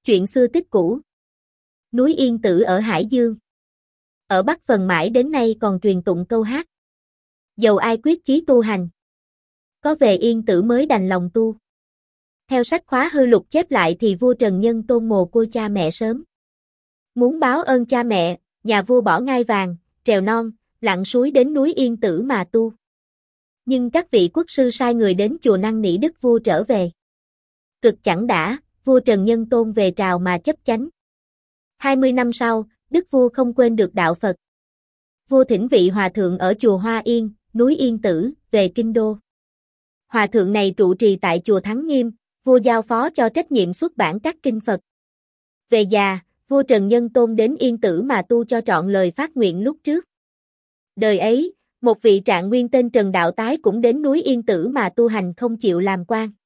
Chuyện xưa tích cũ. Núi Yên Tử ở Hải Dương. Ở Bắc Phần mãi đến nay còn truyền tụng câu hát. Dầu ai quyết chí tu hành. Có về Yên Tử mới đành lòng tu. Theo sách khóa hư lục chép lại thì vua Trần Nhân Tôn mồ côi cha mẹ sớm. Muốn báo ơn cha mẹ, nhà vua bỏ ngai vàng, trèo non, lặn suối đến núi Yên Tử mà tu. Nhưng các vị quốc sư sai người đến chùa năn nỉ đức vua trở về. Cực chẳng đã, vua Trần Nhân Tôn về trào mà chấp chánh. 20 năm sau, đức vua không quên được đạo Phật. Vua thỉnh vị hòa thượng ở chùa Hoa Yên, núi Yên Tử, về kinh đô. Hòa thượng này trụ trì tại chùa Thắng Nghiêm, vua giao phó cho trách nhiệm xuất bản các kinh Phật. Về già, vua Trần Nhân Tôn đến Yên Tử mà tu cho trọn lời phát nguyện lúc trước. Đời ấy, một vị trạng nguyên tên Trần Đạo Tái cũng đến núi Yên Tử mà tu hành không chịu làm quan.